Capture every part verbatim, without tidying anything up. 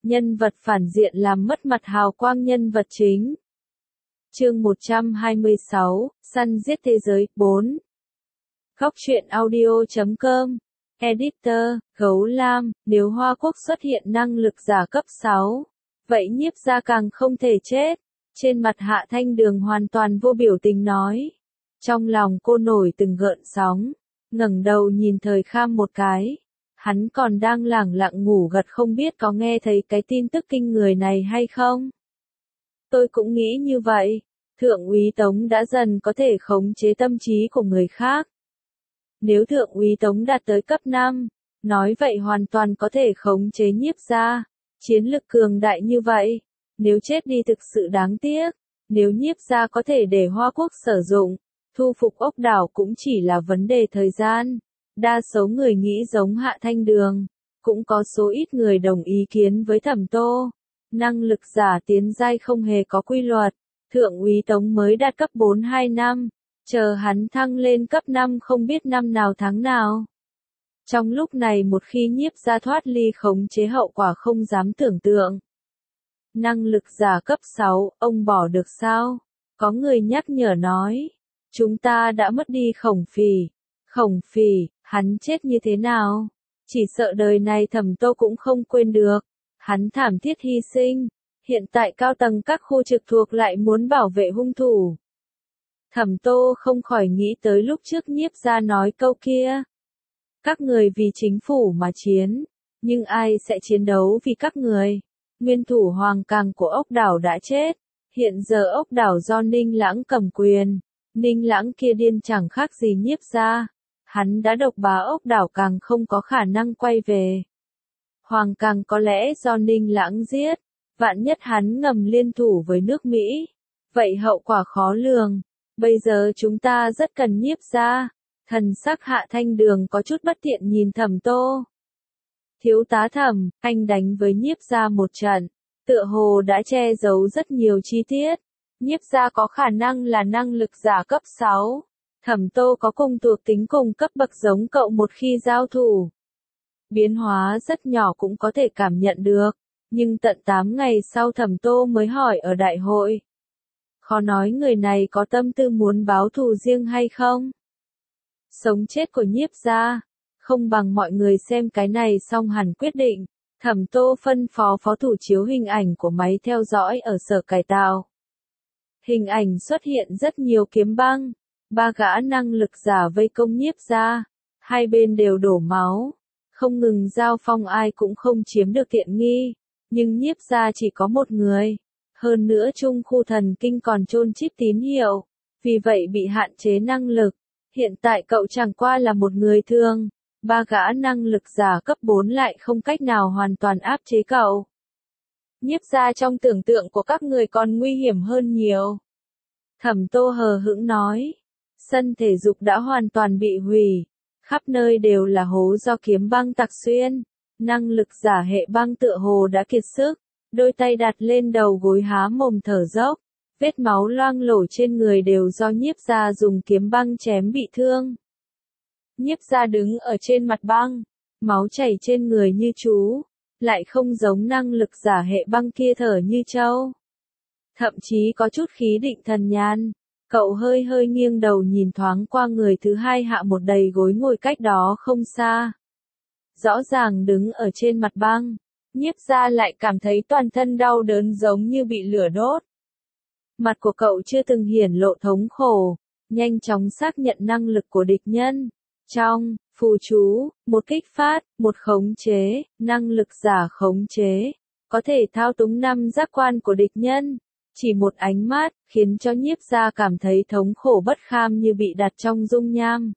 nhân vật phản diện làm mất mặt hào quang nhân vật chính. Chương một trăm hai mươi sáu, săn giết thế giới, bốn. Góc truyện audio chấm com. Editor, Gấu Lam, nếu Hoa Quốc xuất hiện năng lực giả cấp sáu, vậy Nhiếp gia càng không thể chết. Trên mặt Hạ Thanh Đường hoàn toàn vô biểu tình nói. Trong lòng cô nổi từng gợn sóng, ngẩng đầu nhìn Thời Kham một cái. Hắn còn đang lẳng lặng ngủ gật không biết có nghe thấy cái tin tức kinh người này hay không. Tôi cũng nghĩ như vậy, Thượng úy Tống đã dần có thể khống chế tâm trí của người khác. Nếu Thượng úy Tống đạt tới cấp năm, nói vậy hoàn toàn có thể khống chế Nhiếp gia, chiến lực cường đại như vậy, nếu chết đi thực sự đáng tiếc, nếu Nhiếp gia có thể để Hoa Quốc sử dụng, thu phục ốc đảo cũng chỉ là vấn đề thời gian. Đa số người nghĩ giống Hạ Thanh Đường, cũng có số ít người đồng ý kiến với Thẩm Tô. Năng lực giả tiến giai không hề có quy luật, Thượng úy Tống mới đạt cấp bốn hai năm, chờ hắn thăng lên cấp năm không biết năm nào tháng nào. Trong lúc này một khi Nhiếp gia thoát ly khống chế hậu quả không dám tưởng tượng. Năng lực giả cấp sáu, ông bỏ được sao? Có người nhắc nhở nói, chúng ta đã mất đi Khổng Phì. Khổng Phì, hắn chết như thế nào? Chỉ sợ đời này Thẩm Tô cũng không quên được. Hắn thảm thiết hy sinh, hiện tại cao tầng các khu trực thuộc lại muốn bảo vệ hung thủ. Thẩm Tô không khỏi nghĩ tới lúc trước Nhiếp gia nói câu kia. Các người vì chính phủ mà chiến, nhưng ai sẽ chiến đấu vì các người? Nguyên thủ Hoàng Càng của ốc đảo đã chết, hiện giờ ốc đảo do Ninh Lãng cầm quyền. Ninh Lãng kia điên chẳng khác gì Nhiếp gia. Hắn đã độc bá ốc đảo càng không có khả năng quay về. Hoàng Càng có lẽ do Ninh Lãng giết, vạn nhất hắn ngầm liên thủ với nước Mỹ. Vậy hậu quả khó lường, bây giờ chúng ta rất cần Nhiếp gia. Thần sắc Hạ Thanh Đường có chút bất tiện nhìn Thẩm Tô. Thiếu tá Thẩm, anh đánh với Nhiếp gia một trận, tựa hồ đã che giấu rất nhiều chi tiết. Nhiếp gia có khả năng là năng lực giả cấp sáu. Thẩm Tô có cùng thuộc tính cùng cấp bậc giống cậu một khi giao thủ. Biến hóa rất nhỏ cũng có thể cảm nhận được, nhưng tận tám ngày sau Thẩm Tô mới hỏi ở đại hội. Khó nói người này có tâm tư muốn báo thù riêng hay không? Sống chết của Nhiếp gia, không bằng mọi người xem cái này xong hẳn quyết định. Thẩm Tô phân phó phó thủ chiếu hình ảnh của máy theo dõi ở sở cải tạo. Hình ảnh xuất hiện rất nhiều kiếm băng, ba gã năng lực giả vây công Nhiếp gia, hai bên đều đổ máu, không ngừng giao phong ai cũng không chiếm được tiện nghi, nhưng Nhiếp gia chỉ có một người, hơn nữa trung khu thần kinh còn chôn chip tín hiệu, vì vậy bị hạn chế năng lực. Hiện tại cậu chẳng qua là một người thường, ba gã năng lực giả cấp bốn lại không cách nào hoàn toàn áp chế cậu. Nhiếp gia trong tưởng tượng của các người còn nguy hiểm hơn nhiều. Thẩm Tô hờ hững nói, sân thể dục đã hoàn toàn bị hủy, khắp nơi đều là hố do kiếm băng tạc xuyên, năng lực giả hệ băng tựa hồ đã kiệt sức, đôi tay đặt lên đầu gối há mồm thở dốc. Vết máu loang lổ trên người đều do Nhiếp gia dùng kiếm băng chém bị thương. Nhiếp gia đứng ở trên mặt băng, máu chảy trên người như chú, lại không giống năng lực giả hệ băng kia thở như trâu. Thậm chí có chút khí định thần nhàn, cậu hơi hơi nghiêng đầu nhìn thoáng qua người thứ hai hạ một đầy gối ngồi cách đó không xa. Rõ ràng đứng ở trên mặt băng, Nhiếp gia lại cảm thấy toàn thân đau đớn giống như bị lửa đốt. Mặt của cậu chưa từng hiển lộ thống khổ, nhanh chóng xác nhận năng lực của địch nhân. Trong phù chú, một kích phát, một khống chế, năng lực giả khống chế, có thể thao túng năm giác quan của địch nhân. Chỉ một ánh mắt, khiến cho Nhiếp gia cảm thấy thống khổ bất kham như bị đặt trong dung nham.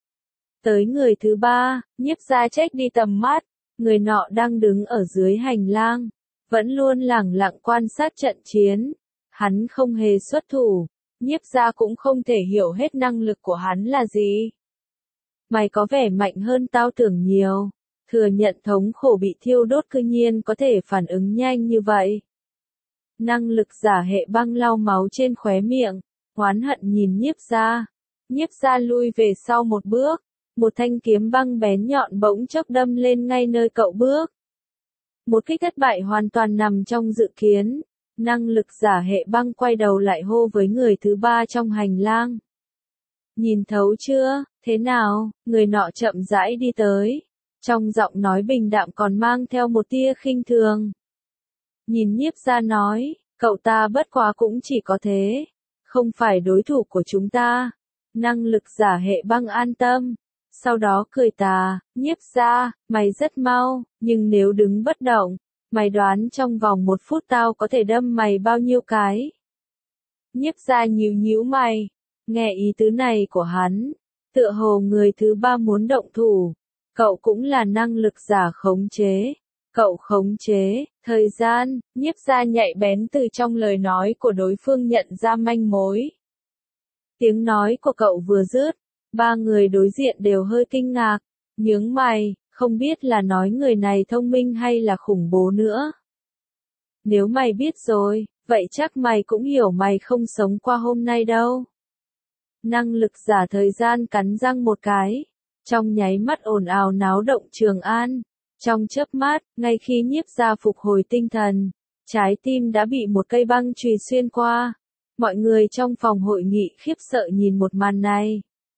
Tới người thứ ba, Nhiếp gia chếch đi tầm mắt, người nọ đang đứng ở dưới hành lang, vẫn luôn lẳng lặng quan sát trận chiến. Hắn không hề xuất thủ, Nhiếp gia cũng không thể hiểu hết năng lực của hắn là gì. Mày có vẻ mạnh hơn tao tưởng nhiều, thừa nhận thống khổ bị thiêu đốt cư nhiên có thể phản ứng nhanh như vậy. Năng lực giả hệ băng lau máu trên khóe miệng, oán hận nhìn Nhiếp gia. Nhiếp gia lui về sau một bước, một thanh kiếm băng bén nhọn bỗng chốc đâm lên ngay nơi cậu bước. Một kích thất bại hoàn toàn nằm trong dự kiến. Năng lực giả hệ băng quay đầu lại hô với người thứ ba trong hành lang. Nhìn thấu chưa, thế nào, người nọ chậm rãi đi tới. Trong giọng nói bình đạm còn mang theo một tia khinh thường. Nhìn Nhiếp Gia nói, cậu ta bất quá cũng chỉ có thế. Không phải đối thủ của chúng ta. Năng lực giả hệ băng an tâm. Sau đó cười tà, Nhiếp Gia, mày rất mau, nhưng nếu đứng bất động, mày đoán trong vòng một phút tao có thể đâm mày bao nhiêu cái. Nhiếp Gia nhíu nhíu mày, nghe ý tứ này của hắn, tựa hồ người thứ ba muốn động thủ. Cậu cũng là năng lực giả khống chế. Cậu khống chế, thời gian, Nhiếp Gia nhạy bén từ trong lời nói của đối phương nhận ra manh mối. Tiếng nói của cậu vừa dứt, ba người đối diện đều hơi kinh ngạc, nhướng mày, không biết là nói người này thông minh hay là khủng bố nữa. Nếu mày biết rồi, vậy chắc mày cũng hiểu mày không sống qua hôm nay đâu. Năng lực giả thời gian cắn răng một cái, trong nháy mắt ồn ào náo động Trường An. Trong chớp mắt, ngay khi Nhiếp Gia phục hồi tinh thần, trái tim đã bị một cây băng chùy xuyên qua. Mọi người trong phòng hội nghị khiếp sợ nhìn một màn này.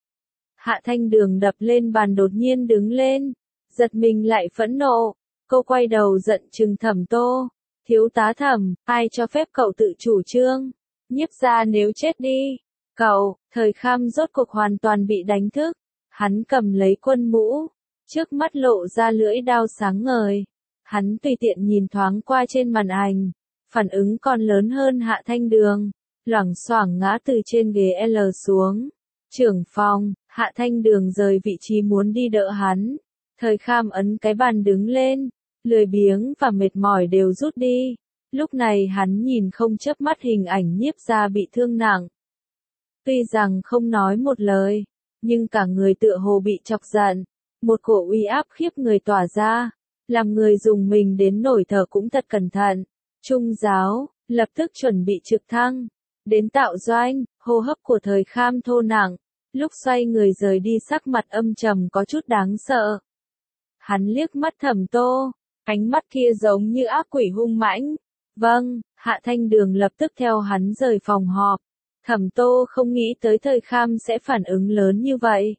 Hạ Thanh Đường đập lên bàn đột nhiên đứng lên, giật mình lại phẫn nộ. Cô quay đầu giận trừng Thẩm Tô. Thiếu tá Thẩm, ai cho phép cậu tự chủ trương? Nhiếp Gia nếu chết đi. Cậu, Thời Kham rốt cuộc hoàn toàn bị đánh thức. Hắn cầm lấy quân mũ. Trước mắt lộ ra lưỡi đao sáng ngời. Hắn tùy tiện nhìn thoáng qua trên màn ảnh. Phản ứng còn lớn hơn Hạ Thanh Đường. Loảng xoảng ngã từ trên ghế L xuống. Trưởng phòng, Hạ Thanh Đường rời vị trí muốn đi đỡ hắn. Thời Kham ấn cái bàn đứng lên. Lười biếng và mệt mỏi đều rút đi. Lúc này hắn nhìn không chớp mắt hình ảnh Nhiếp Gia bị thương nặng. Tuy rằng không nói một lời, nhưng cả người tựa hồ bị chọc giận. Một cổ uy áp khiếp người tỏa ra, làm người dùng mình đến nổi thở cũng thật cẩn thận. Trung giáo, lập tức chuẩn bị trực thăng. Đến Tạo Doanh, hô hấp của Thời Kham thô nặng. Lúc xoay người rời đi sắc mặt âm trầm có chút đáng sợ. Hắn liếc mắt Thẩm Tô, ánh mắt kia giống như ác quỷ hung mãnh. Vâng, Hạ Thanh Đường lập tức theo hắn rời phòng họp. Thẩm Tô không nghĩ tới Thời Kham sẽ phản ứng lớn như vậy.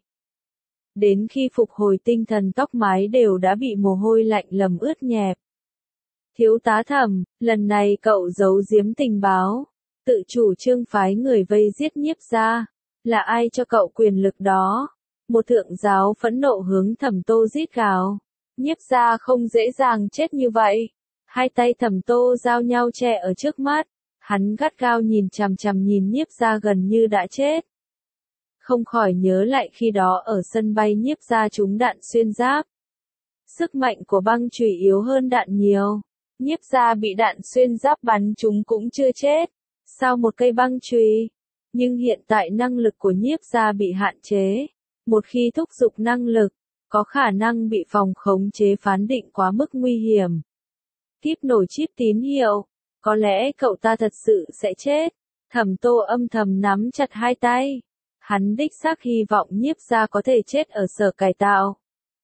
Đến khi phục hồi tinh thần tóc mái đều đã bị mồ hôi lạnh lầm ướt nhẹp. Thiếu tá Thẩm, lần này cậu giấu giếm tình báo, tự chủ trương phái người vây giết Nhiếp Gia, là ai cho cậu quyền lực đó? Một thượng giáo phẫn nộ hướng Thẩm Tô rít gào. Nhiếp Gia không dễ dàng chết như vậy. Hai tay Thẩm Tô giao nhau che ở trước mắt, hắn gắt gao nhìn chằm chằm nhìn Nhiếp Gia gần như đã chết. Không khỏi nhớ lại khi đó ở sân bay Nhiếp Gia trúng đạn xuyên giáp. Sức mạnh của băng chùy yếu hơn đạn nhiều. Nhiếp Gia bị đạn xuyên giáp bắn trúng cũng chưa chết. Sau một cây băng chùy. Nhưng hiện tại năng lực của Nhiếp Gia bị hạn chế. Một khi thúc giục năng lực, có khả năng bị phòng khống chế phán định quá mức nguy hiểm. Tiếp nổ chip tín hiệu. Có lẽ cậu ta thật sự sẽ chết. Thẩm Tô âm thầm nắm chặt hai tay. Hắn đích xác hy vọng Nhiếp Gia có thể chết ở sở cải tạo.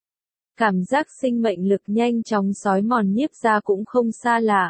Cảm giác sinh mệnh lực nhanh chóng xói mòn Nhiếp Gia cũng không xa lạ.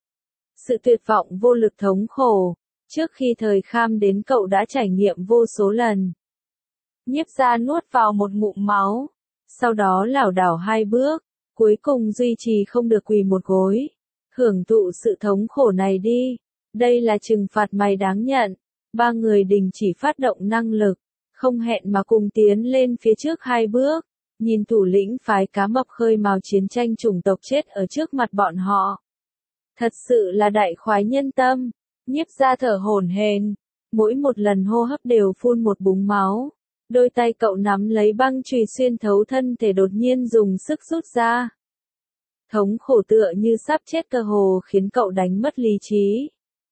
Sự tuyệt vọng vô lực thống khổ, trước khi Thời Kham đến cậu đã trải nghiệm vô số lần. Nhiếp Gia nuốt vào một ngụm máu, sau đó lảo đảo hai bước, cuối cùng duy trì không được quỳ một gối. Hưởng thụ sự thống khổ này đi, đây là trừng phạt mày đáng nhận. Ba người đình chỉ phát động năng lực, không hẹn mà cùng tiến lên phía trước hai bước, nhìn thủ lĩnh phái cá mập khơi mào chiến tranh chủng tộc chết ở trước mặt bọn họ. Thật sự là đại khoái nhân tâm. Nhiếp Gia thở hổn hển, mỗi một lần hô hấp đều phun một búng máu. Đôi tay cậu nắm lấy băng chùy xuyên thấu thân thể đột nhiên dùng sức rút ra. Thống khổ tựa như sắp chết cơ hồ khiến cậu đánh mất lý trí.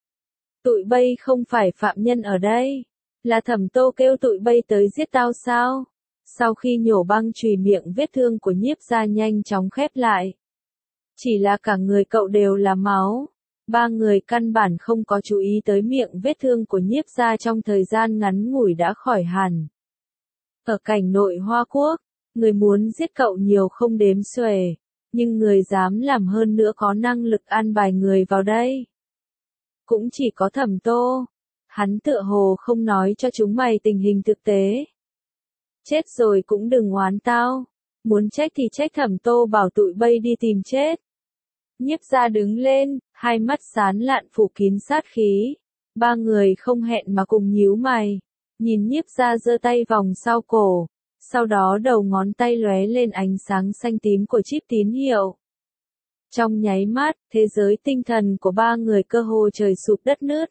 Tụi bay không phải phạm nhân ở đây. Là Thẩm Tô kêu tụi bay tới giết tao sao? Sau khi nhổ băng chùy miệng vết thương của Nhiếp Gia nhanh chóng khép lại. Chỉ là cả người cậu đều là máu. Ba người căn bản không có chú ý tới miệng vết thương của Nhiếp Gia trong thời gian ngắn ngủi đã khỏi hẳn. Ở cảnh nội Hoa Quốc, người muốn giết cậu nhiều không đếm xuể. Nhưng người dám làm hơn nữa có năng lực an bài người vào đây. Cũng chỉ có Thẩm Tô. Hắn tựa hồ không nói cho chúng mày tình hình thực tế. Chết rồi cũng đừng oán tao. Muốn trách thì trách Thẩm Tô bảo tụi bay đi tìm chết. Nhiếp gia đứng lên, hai mắt sán lạn phủ kín sát khí. Ba người không hẹn mà cùng nhíu mày. Nhìn nhiếp gia giơ tay vòng sau cổ. Sau đó đầu ngón tay lóe lên ánh sáng xanh tím của chip tín hiệu. Trong nháy mắt, thế giới tinh thần của ba người cơ hồ trời sụp đất nứt.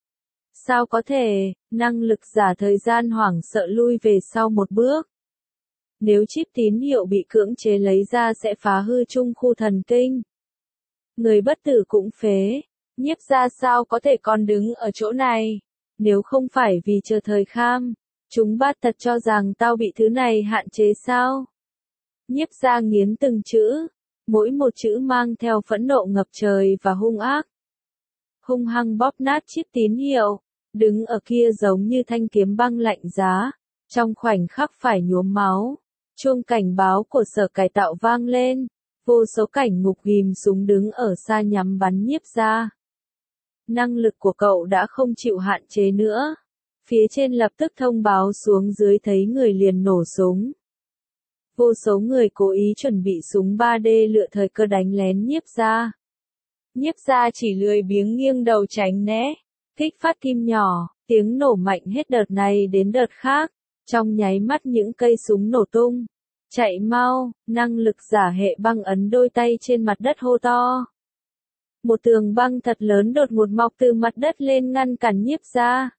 Sao có thể, năng lực giả thời gian hoảng sợ lui về sau một bước. Nếu chip tín hiệu bị cưỡng chế lấy ra sẽ phá hư trung khu thần kinh. Người bất tử cũng phế, nhiếp gia sao có thể còn đứng ở chỗ này, nếu không phải vì chờ thời kham, chúng bát thật cho rằng tao bị thứ này hạn chế sao. Nhiếp gia nghiến từng chữ, mỗi một chữ mang theo phẫn nộ ngập trời và hung ác. Hung hăng bóp nát chip tín hiệu, đứng ở kia giống như thanh kiếm băng lạnh giá, trong khoảnh khắc phải nhuốm máu. Chuông cảnh báo của sở cải tạo vang lên, vô số cảnh ngục ghim súng đứng ở xa nhắm bắn nhiếp gia. Năng lực của cậu đã không chịu hạn chế nữa. Phía trên lập tức thông báo xuống dưới thấy người liền nổ súng. Vô số người cố ý chuẩn bị súng ba D lựa thời cơ đánh lén nhiếp gia. Nhiếp gia chỉ lười biếng nghiêng đầu tránh né, kích phát kim nhỏ, tiếng nổ mạnh hết đợt này đến đợt khác. Trong nháy mắt những cây súng nổ tung. Chạy mau, năng lực giả hệ băng ấn đôi tay trên mặt đất hô to. Một tường băng thật lớn đột ngột mọc từ mặt đất lên ngăn cản nhiếp gia.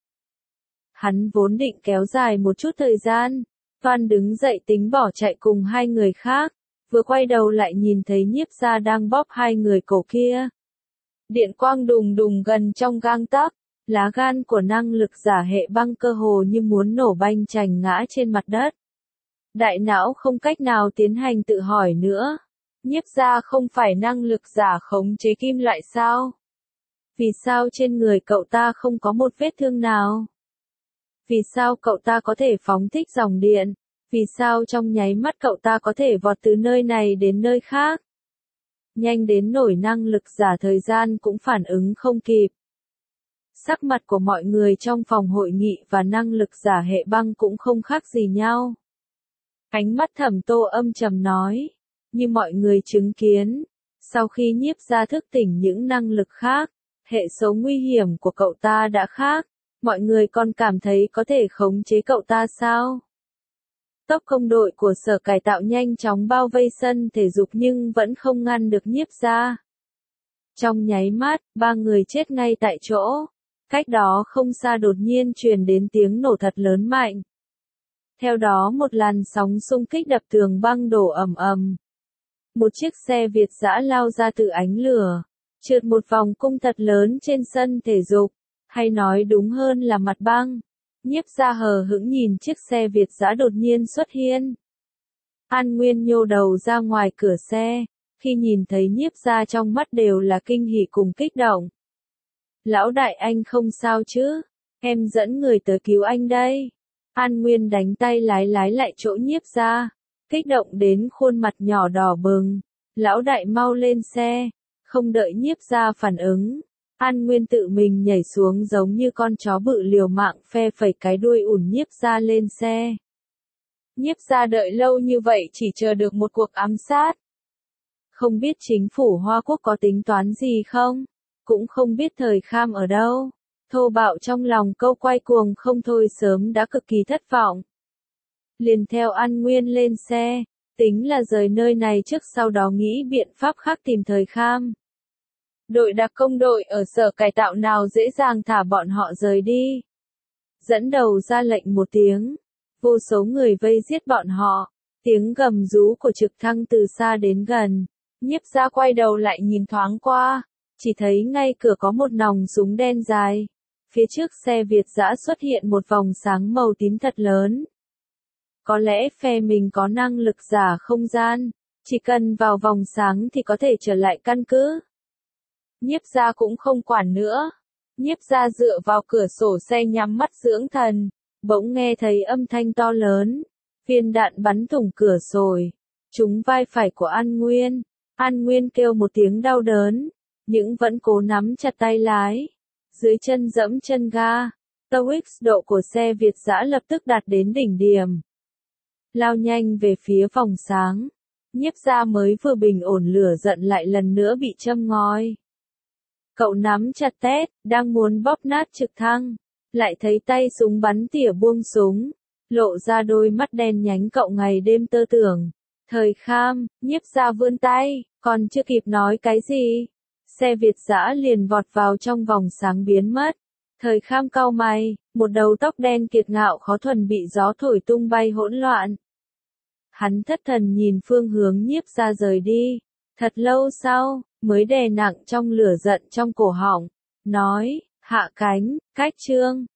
Hắn vốn định kéo dài một chút thời gian, Toan đứng dậy tính bỏ chạy cùng hai người khác, vừa quay đầu lại nhìn thấy nhiếp gia đang bóp hai người cổ kia. Điện quang đùng đùng gần trong gang tấc, lá gan của năng lực giả hệ băng cơ hồ như muốn nổ banh chành ngã trên mặt đất. Đại não không cách nào tiến hành tự hỏi nữa. Nhiếp gia không phải năng lực giả khống chế kim loại sao? Vì sao trên người cậu ta không có một vết thương nào? Vì sao cậu ta có thể phóng thích dòng điện? Vì sao trong nháy mắt cậu ta có thể vọt từ nơi này đến nơi khác? Nhanh đến nổi năng lực giả thời gian cũng phản ứng không kịp. Sắc mặt của mọi người trong phòng hội nghị và năng lực giả hệ băng cũng không khác gì nhau. Ánh mắt Thẩm Tô âm trầm nói, như mọi người chứng kiến, sau khi nhiếp gia thức tỉnh những năng lực khác, hệ số nguy hiểm của cậu ta đã khác, mọi người còn cảm thấy có thể khống chế cậu ta sao? Tốc công đội của sở cải tạo nhanh chóng bao vây sân thể dục nhưng vẫn không ngăn được nhiếp gia. Trong nháy mắt, ba người chết ngay tại chỗ. Cách đó không xa đột nhiên truyền đến tiếng nổ thật lớn mạnh. Theo đó một làn sóng xung kích đập tường băng đổ ầm ầm. Một chiếc xe Việt dã lao ra từ ánh lửa, trượt một vòng cung thật lớn trên sân thể dục, hay nói đúng hơn là mặt băng. Nhiếp gia hờ hững nhìn chiếc xe Việt dã đột nhiên xuất hiện. An Nguyên nhô đầu ra ngoài cửa xe, khi nhìn thấy nhiếp gia trong mắt đều là kinh hỉ cùng kích động. Lão đại anh không sao chứ, em dẫn người tới cứu anh đây. An Nguyên đánh tay lái lái lại chỗ nhiếp gia, kích động đến khuôn mặt nhỏ đỏ bừng. Lão đại mau lên xe, không đợi nhiếp gia phản ứng. An Nguyên tự mình nhảy xuống giống như con chó bự liều mạng phe phẩy cái đuôi ủn nhiếp gia lên xe. Nhiếp gia đợi lâu như vậy chỉ chờ được một cuộc ám sát. Không biết chính phủ Hoa Quốc có tính toán gì không? Cũng không biết thời kham ở đâu. Thô bạo trong lòng câu quay cuồng không thôi sớm đã cực kỳ thất vọng. Liền theo An Nguyên lên xe, tính là rời nơi này trước sau đó nghĩ biện pháp khác tìm thời kham. Đội đặc công đội ở sở cải tạo nào dễ dàng thả bọn họ rời đi. Dẫn đầu ra lệnh một tiếng, vô số người vây giết bọn họ, tiếng gầm rú của trực thăng từ xa đến gần, nhiếp gia quay đầu lại nhìn thoáng qua, chỉ thấy ngay cửa có một nòng súng đen dài, phía trước xe Việt dã xuất hiện một vòng sáng màu tím thật lớn. Có lẽ phe mình có năng lực giả không gian, chỉ cần vào vòng sáng thì có thể trở lại căn cứ. Nhiếp gia cũng không quản nữa. Nhiếp gia dựa vào cửa sổ xe nhắm mắt dưỡng thần, bỗng nghe thấy âm thanh to lớn. Viên đạn bắn thủng cửa sổ, trúng vai phải của An Nguyên. An Nguyên kêu một tiếng đau đớn, nhưng vẫn cố nắm chặt tay lái. Dưới chân dẫm chân ga, tốc độ của xe Việt dã lập tức đạt đến đỉnh điểm. Lao nhanh về phía vòng sáng. Nhiếp gia mới vừa bình ổn lửa giận lại lần nữa bị châm ngòi. Cậu nắm chặt tét, đang muốn bóp nát trực thăng. Lại thấy tay súng bắn tỉa buông súng. Lộ ra đôi mắt đen nhánh cậu ngày đêm tơ tưởng. Thời kham, nhiếp gia vươn tay, còn chưa kịp nói cái gì. Xe Việt dã liền vọt vào trong vòng sáng biến mất. Thời kham cau mày, một đầu tóc đen kiệt ngạo khó thuần bị gió thổi tung bay hỗn loạn. Hắn thất thần nhìn phương hướng nhiếp gia rời đi. Thật lâu sau, mới đè nặng trong lửa giận trong cổ họng. Nói, hạ cánh, cách trương.